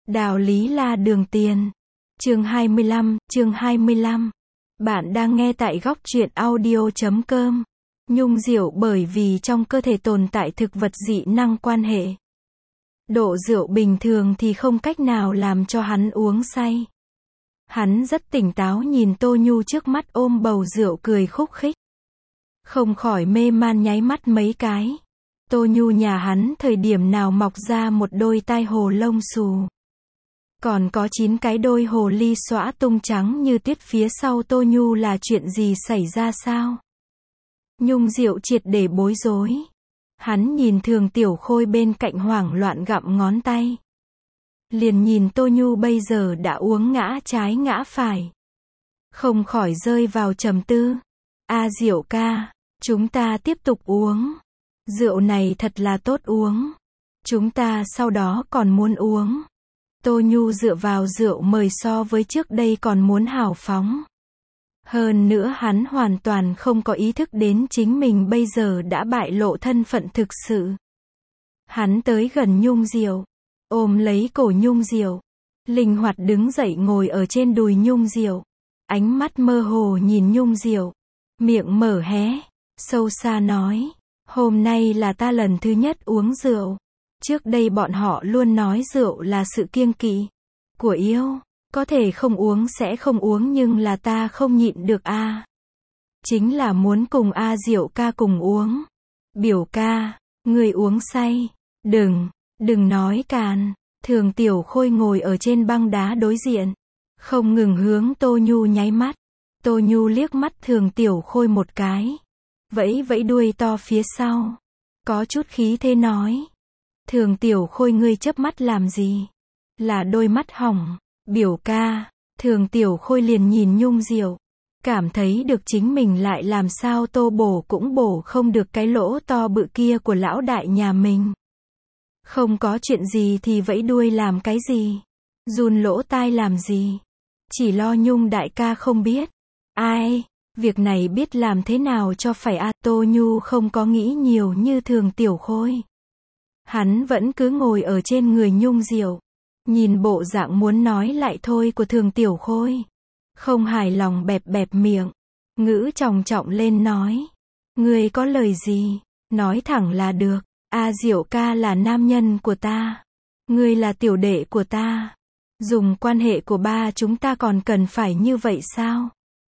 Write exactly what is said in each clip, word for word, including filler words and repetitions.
Đào Lý La Đường Tiền. Chương hai mươi lăm, chương hai mươi lăm. Bạn đang nghe tại góc truyện audio chấm com. Nhung rượu bởi vì trong cơ thể tồn tại thực vật dị năng quan hệ. Độ rượu bình thường thì không cách nào làm cho hắn uống say. Hắn rất tỉnh táo nhìn Tô Nhu trước mắt ôm bầu rượu cười khúc khích. Không khỏi mê man nháy mắt mấy cái. Tô Nhu nhà hắn thời điểm nào mọc ra một đôi tai hồ lông xù. Còn có chín cái đôi hồ ly xõa tung trắng như tuyết phía sau Tô Nhu là chuyện gì xảy ra sao? Nhung Diệu triệt để bối rối. Hắn nhìn Thường Tiểu Khôi bên cạnh hoảng loạn gặm ngón tay. Liền nhìn Tô Nhu bây giờ đã uống ngã trái ngã phải. Không khỏi rơi vào trầm tư. A Diệu ca, chúng ta tiếp tục uống. Rượu này thật là tốt uống. Chúng ta sau đó còn muốn uống. Tô Nhu dựa vào rượu mời so với trước đây còn muốn hào phóng. Hơn nữa hắn hoàn toàn không có ý thức đến chính mình bây giờ đã bại lộ thân phận thực sự. Hắn tới gần Nhung Diệu, ôm lấy cổ Nhung Diệu, linh hoạt đứng dậy ngồi ở trên đùi Nhung Diệu, ánh mắt mơ hồ nhìn Nhung Diệu, miệng mở hé, sâu xa nói, hôm nay là ta lần thứ nhất uống rượu. Trước đây bọn họ luôn nói rượu là sự kiêng kỵ của yêu, có thể không uống sẽ không uống nhưng là ta không nhịn được a. À. Chính là muốn cùng A Diệu ca cùng uống. Biểu ca, người uống say, đừng, đừng nói càn. Thường Tiểu Khôi ngồi ở trên băng đá đối diện, không ngừng hướng Tô Nhu nháy mắt. Tô Nhu liếc mắt Thường Tiểu Khôi một cái, vẫy vẫy đuôi to phía sau, có chút khí thế nói. Thường Tiểu Khôi ngươi chớp mắt làm gì? Là đôi mắt hỏng. Biểu ca, Thường Tiểu Khôi liền nhìn Nhung Diệu, cảm thấy được chính mình lại làm sao tô bổ cũng bổ không được cái lỗ to bự kia của lão đại nhà mình. Không có chuyện gì thì vẫy đuôi làm cái gì? Run lỗ tai làm gì? Chỉ lo Nhung đại ca không biết. Ai, việc này biết làm thế nào cho phải a. À, Tô Nhu không có nghĩ nhiều như Thường Tiểu Khôi. Hắn vẫn cứ ngồi ở trên người Nhung Diệu, nhìn bộ dạng muốn nói lại thôi của Thường Tiểu Khôi. Không hài lòng bẹp bẹp miệng, ngữ trọng trọng lên nói. Ngươi có lời gì, nói thẳng là được. A Diệu ca là nam nhân của ta. Ngươi là tiểu đệ của ta. Dùng quan hệ của ba chúng ta còn cần phải như vậy sao?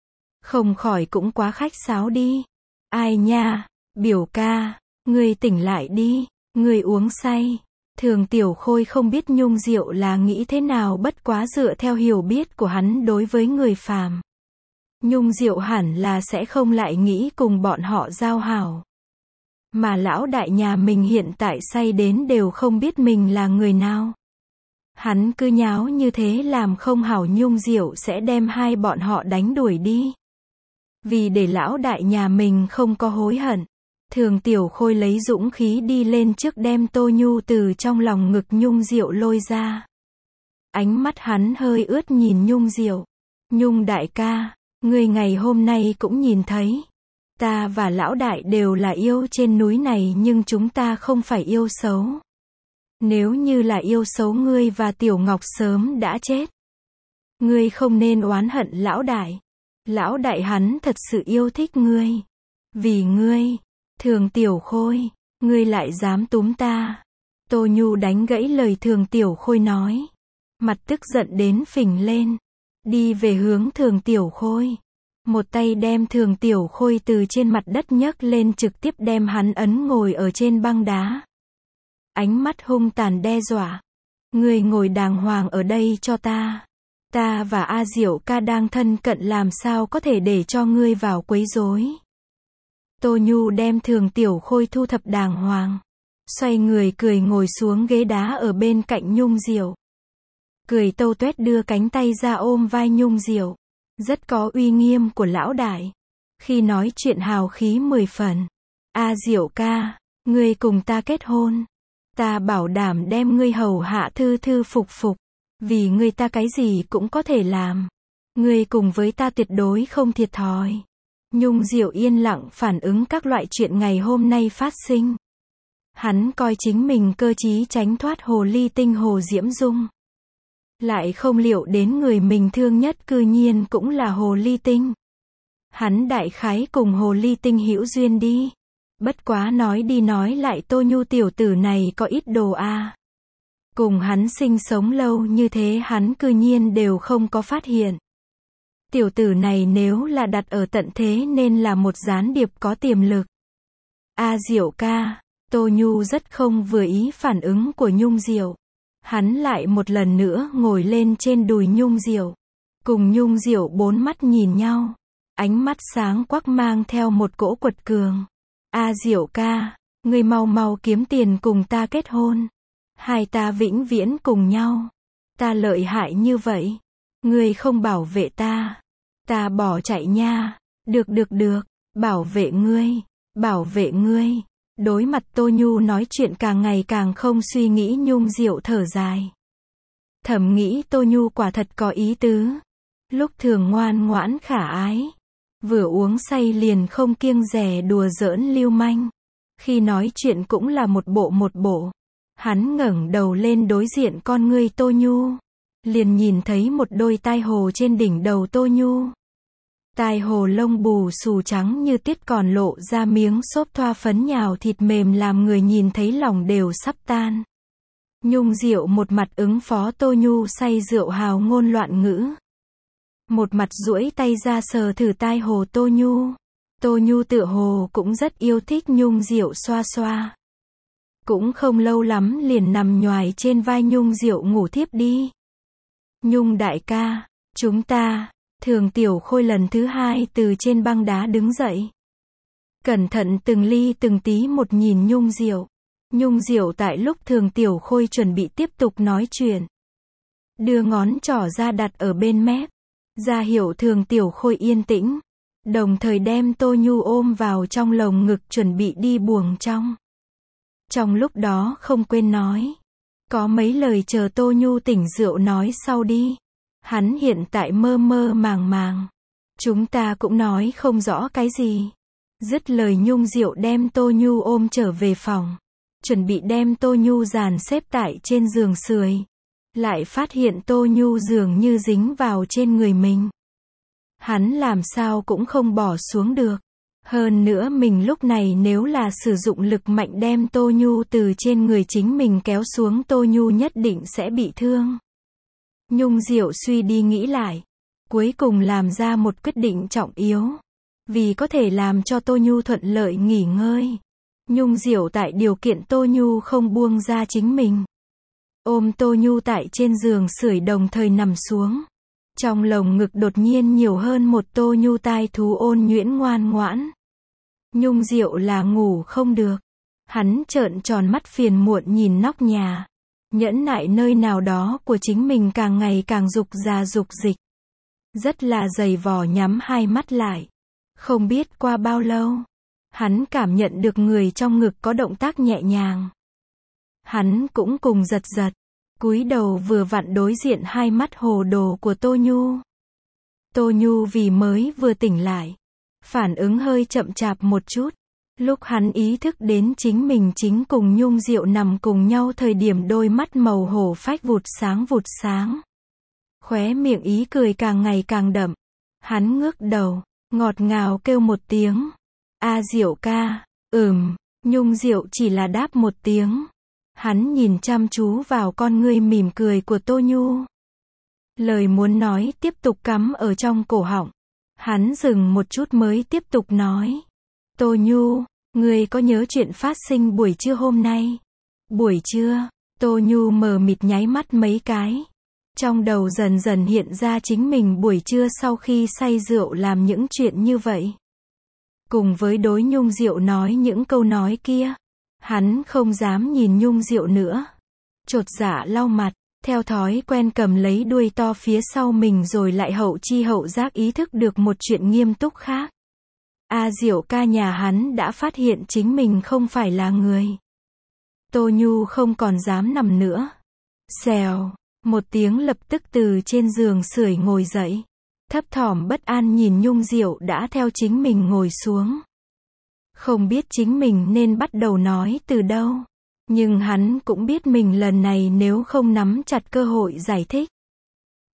Không khỏi cũng quá khách sáo đi. Ai nha, biểu ca, ngươi tỉnh lại đi. Người uống say. Thường Tiểu Khôi không biết Nhung Diệu là nghĩ thế nào bất quá dựa theo hiểu biết của hắn đối với người phàm. Nhung Diệu hẳn là sẽ không lại nghĩ cùng bọn họ giao hảo. Mà lão đại nhà mình hiện tại say đến đều không biết mình là người nào. Hắn cứ nháo như thế làm không hảo Nhung Diệu sẽ đem hai bọn họ đánh đuổi đi. Vì để lão đại nhà mình không có hối hận. Thường Tiểu Khôi lấy dũng khí đi lên trước đem Tô Nhu từ trong lòng ngực Nhung Diệu lôi ra. Ánh mắt hắn hơi ướt nhìn Nhung Diệu. Nhung đại ca, người ngày hôm nay cũng nhìn thấy. Ta và lão đại đều là yêu trên núi này nhưng chúng ta không phải yêu xấu. Nếu như là yêu xấu ngươi và Tiểu Ngọc sớm đã chết. Ngươi không nên oán hận lão đại. Lão đại hắn thật sự yêu thích ngươi. Vì ngươi. Thường Tiểu Khôi, ngươi lại dám túm ta. Tô Nhu đánh gãy lời Thường Tiểu Khôi nói. Mặt tức giận đến phình lên. Đi về hướng Thường Tiểu Khôi. Một tay đem Thường Tiểu Khôi từ trên mặt đất nhấc lên trực tiếp đem hắn ấn ngồi ở trên băng đá. Ánh mắt hung tàn đe dọa. Ngươi ngồi đàng hoàng ở đây cho ta. Ta và A Diệu ca đang thân cận làm sao có thể để cho ngươi vào quấy rối. Tô Nhu đem Thường Tiểu Khôi thu thập đàng hoàng. Xoay người cười ngồi xuống ghế đá ở bên cạnh Nhung Diệu. Cười tâu tuét đưa cánh tay ra ôm vai Nhung Diệu. Rất có uy nghiêm của lão đại. Khi nói chuyện hào khí mười phần. A Diệu ca, ngươi cùng ta kết hôn. Ta bảo đảm đem ngươi hầu hạ thư thư phục phục. Vì ngươi ta cái gì cũng có thể làm. Ngươi cùng với ta tuyệt đối không thiệt thòi. Nhung Diệu yên lặng phản ứng các loại chuyện ngày hôm nay phát sinh. Hắn coi chính mình cơ trí tránh thoát hồ ly tinh Hồ Diễm Dung. Lại không liệu đến người mình thương nhất cư nhiên cũng là hồ ly tinh. Hắn đại khái cùng hồ ly tinh hữu duyên đi. Bất quá nói đi nói lại Tô Nhu tiểu tử này có ít đồ a. À. Cùng hắn sinh sống lâu như thế hắn cư nhiên đều không có phát hiện. Tiểu tử này nếu là đặt ở tận thế nên là một gián điệp có tiềm lực. A Diệu ca, Tô Nhu rất không vừa ý phản ứng của Nhung Diệu. Hắn lại một lần nữa ngồi lên trên đùi Nhung Diệu. Cùng Nhung Diệu bốn mắt nhìn nhau. Ánh mắt sáng quắc mang theo một cỗ quật cường. A Diệu ca, ngươi mau mau kiếm tiền cùng ta kết hôn. Hai ta vĩnh viễn cùng nhau. Ta lợi hại như vậy. Ngươi không bảo vệ ta. Ta bỏ chạy nha. Được được được, bảo vệ ngươi, bảo vệ ngươi. Đối mặt Tô Nhu nói chuyện càng ngày càng không suy nghĩ Nhung Diệu thở dài. Thầm nghĩ Tô Nhu quả thật có ý tứ. Lúc thường ngoan ngoãn khả ái. Vừa uống say liền không kiêng dè đùa giỡn lưu manh. Khi nói chuyện cũng là một bộ một bộ. Hắn ngẩng đầu lên đối diện con ngươi Tô Nhu. Liền nhìn thấy một đôi tai hồ trên đỉnh đầu Tô Nhu. Tai hồ lông bù xù trắng như tiết còn lộ ra miếng xốp thoa phấn nhào thịt mềm làm người nhìn thấy lòng đều sắp tan. Nhung Diệu một mặt ứng phó Tô Nhu say rượu hào ngôn loạn ngữ. Một mặt duỗi tay ra sờ thử tai hồ Tô Nhu. Tô Nhu tựa hồ cũng rất yêu thích Nhung Diệu xoa xoa. Cũng không lâu lắm liền nằm nhoài trên vai Nhung Diệu ngủ thiếp đi. Nhung đại ca, chúng ta, Thường Tiểu Khôi lần thứ hai từ trên băng đá đứng dậy. Cẩn thận từng ly từng tí một nhìn Nhung Diệu. Nhung Diệu tại lúc Thường Tiểu Khôi chuẩn bị tiếp tục nói chuyện. Đưa ngón trỏ ra đặt ở bên mép. Ra hiệu Thường Tiểu Khôi yên tĩnh. Đồng thời đem Tô Nhu ôm vào trong lồng ngực chuẩn bị đi buồng trong. Trong lúc đó không quên nói. Có mấy lời chờ Tô Nhu tỉnh rượu nói sau đi. Hắn hiện tại mơ mơ màng màng. Chúng ta cũng nói không rõ cái gì. Dứt lời Nhung Diệu đem Tô Nhu ôm trở về phòng. Chuẩn bị đem Tô Nhu dàn xếp tại trên giường sưởi. Lại phát hiện Tô Nhu dường như dính vào trên người mình. Hắn làm sao cũng không bỏ xuống được. Hơn nữa mình lúc này nếu là sử dụng lực mạnh đem Tô Nhu từ trên người chính mình kéo xuống Tô Nhu nhất định sẽ bị thương. Nhung Diệu suy đi nghĩ lại. Cuối cùng làm ra một quyết định trọng yếu. Vì có thể làm cho Tô Nhu thuận lợi nghỉ ngơi. Nhung Diệu tại điều kiện Tô Nhu không buông ra chính mình. Ôm Tô Nhu tại trên giường sưởi đồng thời nằm xuống. Trong lồng ngực đột nhiên nhiều hơn một Tô Nhu tai thú ôn nhuyễn ngoan ngoãn. Nhung Diệu là ngủ không được. Hắn trợn tròn mắt phiền muộn nhìn nóc nhà. Nhẫn nại nơi nào đó của chính mình càng ngày càng dục ra dục dịch. Rất là dày vò nhắm hai mắt lại. Không biết qua bao lâu. Hắn cảm nhận được người trong ngực có động tác nhẹ nhàng. Hắn cũng cùng giật giật. Cúi đầu vừa vặn đối diện hai mắt hồ đồ của Tô Nhu. Tô Nhu vì mới vừa tỉnh lại. Phản ứng hơi chậm chạp một chút. Lúc hắn ý thức đến chính mình chính cùng Nhung Diệu nằm cùng nhau thời điểm đôi mắt màu hổ phách vụt sáng vụt sáng. Khóe miệng ý cười càng ngày càng đậm. Hắn ngước đầu, ngọt ngào kêu một tiếng. A Diệu ca, ừm, Nhung Diệu chỉ là đáp một tiếng. Hắn nhìn chăm chú vào con ngươi mỉm cười của Tô Nhu. Lời muốn nói tiếp tục cắm ở trong cổ họng. Hắn dừng một chút mới tiếp tục nói. Tô Nhu, ngươi có nhớ chuyện phát sinh buổi trưa hôm nay? Buổi trưa, Tô Nhu mờ mịt nháy mắt mấy cái. Trong đầu dần dần hiện ra chính mình buổi trưa sau khi say rượu làm những chuyện như vậy. Cùng với đối Nhung Diệu nói những câu nói kia. Hắn không dám nhìn Nhung Diệu nữa. Chột dạ lau mặt, theo thói quen cầm lấy đuôi to phía sau mình rồi lại hậu chi hậu giác ý thức được một chuyện nghiêm túc khác. A Diệu ca nhà hắn đã phát hiện chính mình không phải là người. Tô Nhu không còn dám nằm nữa. Xèo, một tiếng lập tức từ trên giường sưởi ngồi dậy. Thấp thỏm bất an nhìn Nhung Diệu đã theo chính mình ngồi xuống. Không biết chính mình nên bắt đầu nói từ đâu. Nhưng hắn cũng biết mình lần này nếu không nắm chặt cơ hội giải thích.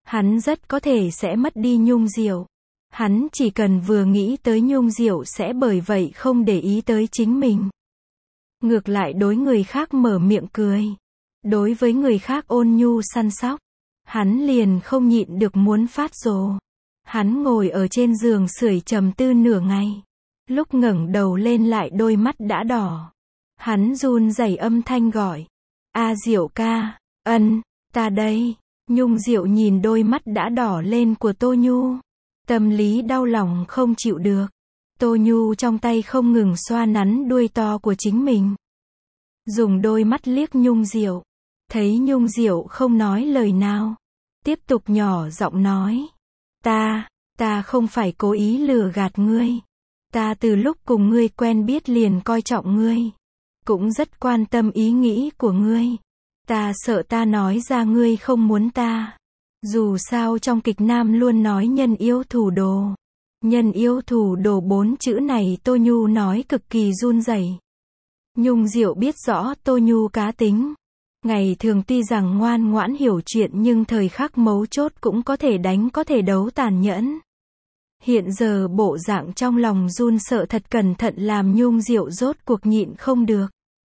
Hắn rất có thể sẽ mất đi Nhung Diệu. Hắn chỉ cần vừa nghĩ tới Nhung Diệu sẽ bởi vậy không để ý tới chính mình. Ngược lại đối người khác mở miệng cười. Đối với người khác ôn nhu săn sóc. Hắn liền không nhịn được muốn phát rồ. Hắn ngồi ở trên giường sưởi trầm tư nửa ngày. Lúc ngẩng đầu lên lại đôi mắt đã đỏ. Hắn run rẩy âm thanh gọi. A Diệu ca, ân, ta đây. Nhung Diệu nhìn đôi mắt đã đỏ lên của Tô Nhu. Tâm lý đau lòng không chịu được. Tô Nhu trong tay không ngừng xoa nắn đuôi to của chính mình. Dùng đôi mắt liếc Nhung Diệu. Thấy Nhung Diệu không nói lời nào. Tiếp tục nhỏ giọng nói. Ta, ta không phải cố ý lừa gạt ngươi. Ta từ lúc cùng ngươi quen biết liền coi trọng ngươi. Cũng rất quan tâm ý nghĩ của ngươi. Ta sợ ta nói ra ngươi không muốn ta. Dù sao trong kịch nam luôn nói nhân yêu thủ đồ. Nhân yêu thủ đồ bốn chữ này Tô Nhu nói cực kỳ run rẩy. Nhung Diệu biết rõ Tô Nhu cá tính. Ngày thường tuy rằng ngoan ngoãn hiểu chuyện nhưng thời khắc mấu chốt cũng có thể đánh có thể đấu tàn nhẫn. Hiện giờ bộ dạng trong lòng run sợ thật cẩn thận làm Nhung Diệu rốt cuộc nhịn không được.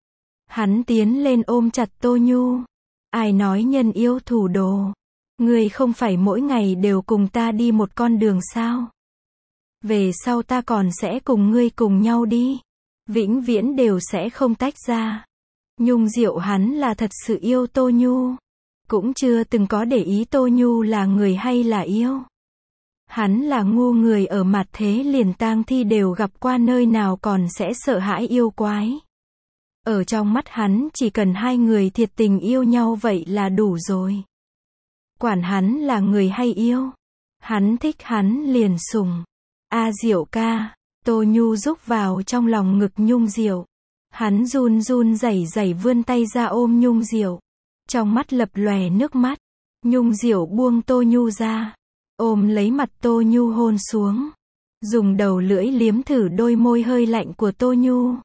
Hắn tiến lên ôm chặt Tô Nhu. Ai nói nhân yêu thủ đồ? Ngươi không phải mỗi ngày đều cùng ta đi một con đường sao? Về sau ta còn sẽ cùng ngươi cùng nhau đi. Vĩnh viễn đều sẽ không tách ra. Nhung Diệu hắn là thật sự yêu Tô Nhu. Cũng chưa từng có để ý Tô Nhu là người hay là yêu. Hắn là ngu người ở mặt thế liền tang thi đều gặp qua nơi nào còn sẽ sợ hãi yêu quái. Ở trong mắt hắn chỉ cần hai người thiệt tình yêu nhau vậy là đủ rồi. Quản hắn là người hay yêu. Hắn thích hắn liền sủng. A Diệu ca. Tô Nhu rúc vào trong lòng ngực Nhung Diệu. Hắn run run rẩy rẩy vươn tay ra ôm Nhung Diệu. Trong mắt lập lòe nước mắt. Nhung Diệu buông Tô Nhu ra. Ôm lấy mặt Tô Nhu hôn xuống. Dùng đầu lưỡi liếm thử đôi môi hơi lạnh của Tô Nhu.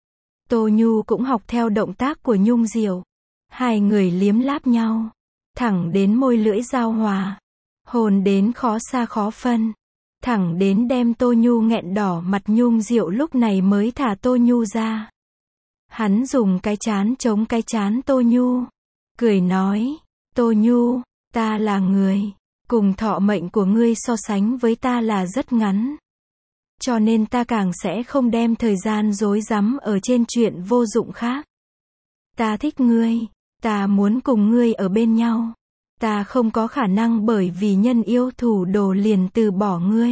Tô Nhu cũng học theo động tác của Nhung Diệu. Hai người liếm láp nhau. Thẳng đến môi lưỡi giao hòa. Hôn đến khó xa khó phân. Thẳng đến đem Tô Nhu nghẹn đỏ mặt Nhung Diệu lúc này mới thả Tô Nhu ra. Hắn dùng cái trán chống cái trán Tô Nhu. Cười nói. Tô Nhu, ta là người. Cùng thọ mệnh của ngươi so sánh với ta là rất ngắn. Cho nên ta càng sẽ không đem thời gian rối rắm ở trên chuyện vô dụng khác. Ta thích ngươi. Ta muốn cùng ngươi ở bên nhau. Ta không có khả năng bởi vì nhân yêu thủ đồ liền từ bỏ ngươi.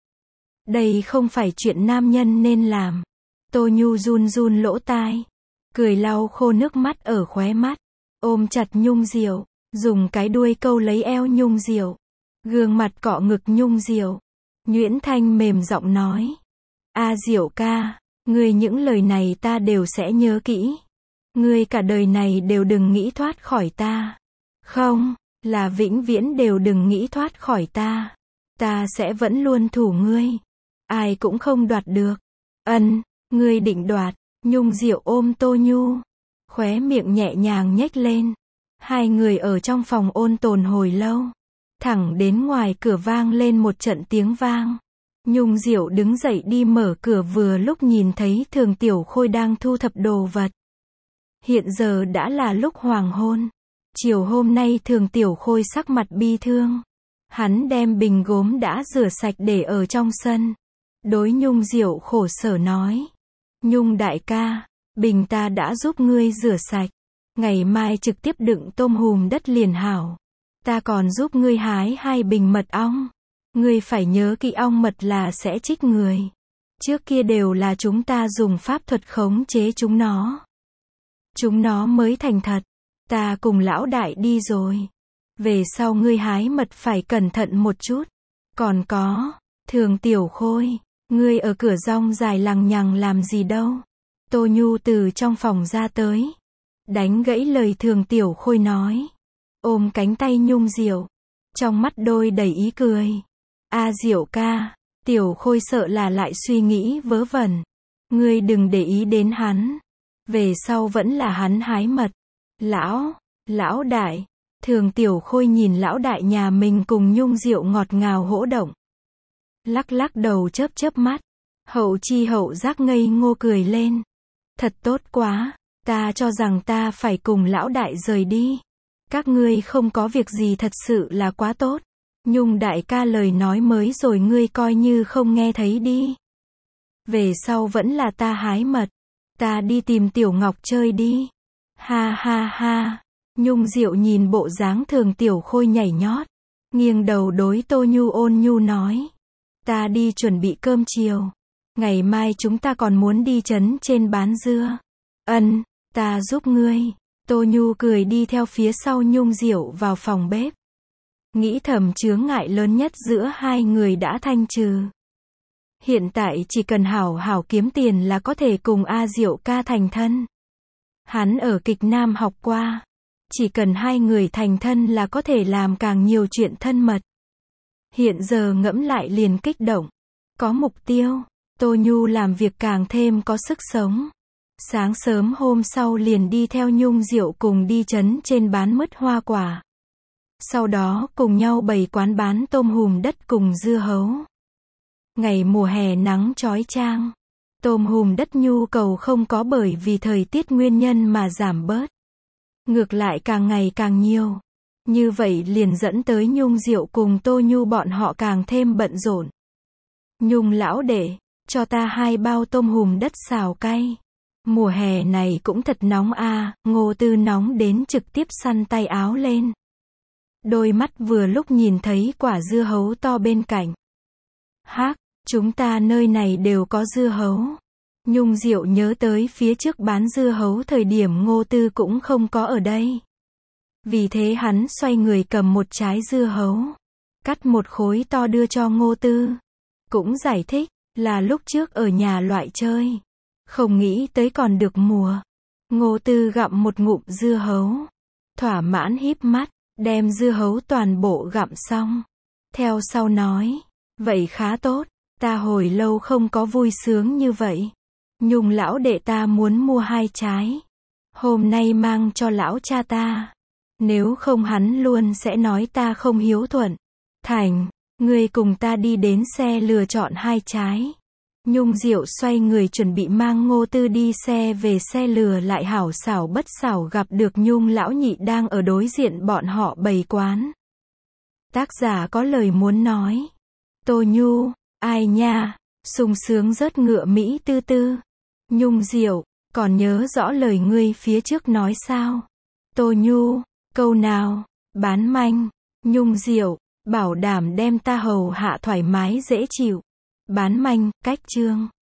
Đây không phải chuyện nam nhân nên làm. Tô Nhu run run lỗ tai. Cười lau khô nước mắt ở khóe mắt. Ôm chặt Nhung Diệu. Dùng cái đuôi câu lấy eo Nhung Diệu. Gương mặt cọ ngực Nhung Diệu. Nhuyễn Thanh mềm giọng nói. A Diệu ca. Ngươi những lời này ta đều sẽ nhớ kỹ. Ngươi cả đời này đều đừng nghĩ thoát khỏi ta. Không, là vĩnh viễn đều đừng nghĩ thoát khỏi ta. Ta sẽ vẫn luôn thủ ngươi. Ai cũng không đoạt được. Ân, ngươi định đoạt. Nhung Diệu ôm Tô Nhu. Khóe miệng nhẹ nhàng nhếch lên. Hai người ở trong phòng ôn tồn hồi lâu. Thẳng đến ngoài cửa vang lên một trận tiếng vang. Nhung Diệu đứng dậy đi mở cửa vừa lúc nhìn thấy Thường Tiểu Khôi đang thu thập đồ vật. Hiện giờ đã là lúc hoàng hôn. Chiều hôm nay Thường Tiểu Khôi sắc mặt bi thương. Hắn đem bình gốm đã rửa sạch để ở trong sân. Đối Nhung Diệu khổ sở nói. Nhung đại ca, bình ta đã giúp ngươi rửa sạch. Ngày mai trực tiếp đựng tôm hùm đất liền hảo. Ta còn giúp ngươi hái hai bình mật ong. Ngươi phải nhớ kỹ ong mật là sẽ trích người. Trước kia đều là chúng ta dùng pháp thuật khống chế chúng nó. Chúng nó mới thành thật. Ta cùng lão đại đi rồi. Về sau ngươi hái mật phải cẩn thận một chút. Còn có, Thường Tiểu Khôi, ngươi ở cửa rong dài lằng nhằng làm gì đâu. Tô Nhu từ trong phòng ra tới. Đánh gãy lời Thường Tiểu Khôi nói. Ôm cánh tay Nhung Diệu. Trong mắt đôi đầy ý cười. A Diệu ca, Tiểu Khôi sợ là lại suy nghĩ vớ vẩn. Ngươi đừng để ý đến hắn. Về sau vẫn là hắn hái mật. Lão, lão đại. Thường Tiểu Khôi nhìn lão đại nhà mình cùng Nhung Diệu ngọt ngào hỗ động. Lắc lắc đầu chớp chớp mắt. Hậu chi hậu giác ngây ngô cười lên. Thật tốt quá, ta cho rằng ta phải cùng lão đại rời đi. Các ngươi không có việc gì thật sự là quá tốt. Nhung đại ca lời nói mới rồi ngươi coi như không nghe thấy đi. Về sau vẫn là ta hái mật. Ta đi tìm Tiểu Ngọc chơi đi. Ha ha ha. Nhung Diệu nhìn bộ dáng Thường Tiểu Khôi nhảy nhót. Nghiêng đầu đối Tô Nhu ôn nhu nói. Ta đi chuẩn bị cơm chiều. Ngày mai chúng ta còn muốn đi trấn trên bán dưa. Ân, ta giúp ngươi. Tô Nhu cười đi theo phía sau Nhung Diệu vào phòng bếp. Nghĩ thầm chướng ngại lớn nhất giữa hai người đã thanh trừ. Hiện tại chỉ cần hảo hảo kiếm tiền là có thể cùng A Diệu ca thành thân. Hắn ở kịch Nam học qua. Chỉ cần hai người thành thân là có thể làm càng nhiều chuyện thân mật. Hiện giờ ngẫm lại liền kích động. Có mục tiêu. Tô Nhu làm việc càng thêm có sức sống. Sáng sớm hôm sau liền đi theo Nhung Diệu cùng đi trấn trên bán mứt hoa quả. Sau đó cùng nhau bày quán bán tôm hùm đất cùng dưa hấu. Ngày mùa hè nắng chói chang. Tôm hùm đất nhu cầu không có bởi vì thời tiết nguyên nhân mà giảm bớt. Ngược lại càng ngày càng nhiều. Như vậy liền dẫn tới Nhung Diệu cùng Tô Nhu bọn họ càng thêm bận rộn. Nhung lão đệ, cho ta hai bao tôm hùm đất xào cay. Mùa hè này cũng thật nóng a. À, Ngô Tư nóng đến trực tiếp săn tay áo lên. Đôi mắt vừa lúc nhìn thấy quả dưa hấu to bên cạnh. Hác, chúng ta nơi này đều có dưa hấu. Nhung Diệu nhớ tới phía trước bán dưa hấu thời điểm Ngô Tư cũng không có ở đây. Vì thế hắn xoay người cầm một trái dưa hấu. Cắt một khối to đưa cho Ngô Tư. Cũng giải thích, là lúc trước ở nhà loại chơi. Không nghĩ tới còn được mùa. Ngô Tư gặm một ngụm dưa hấu. Thỏa mãn híp mắt, đem dưa hấu toàn bộ gặm xong. Theo sau nói, vậy khá tốt, ta hồi lâu không có vui sướng như vậy. Nhung lão đệ ta muốn mua hai trái. Hôm nay mang cho lão cha ta. Nếu không hắn luôn sẽ nói ta không hiếu thuận. Thành, ngươi cùng ta đi đến xe lừa chọn hai trái. Nhung Diệu xoay người chuẩn bị mang Ngô Tư đi xe về xe lừa lại hảo xảo bất xảo gặp được Nhung lão nhị đang ở đối diện bọn họ bày quán. Tác giả có lời muốn nói. Tô Nhu, ai nha, sung sướng rớt ngựa Mỹ tư tư. Nhung Diệu, còn nhớ rõ lời ngươi phía trước nói sao? Tô Nhu, câu nào? Bán manh. Nhung Diệu, bảo đảm đem ta hầu hạ thoải mái dễ chịu. Bán manh, cách chương.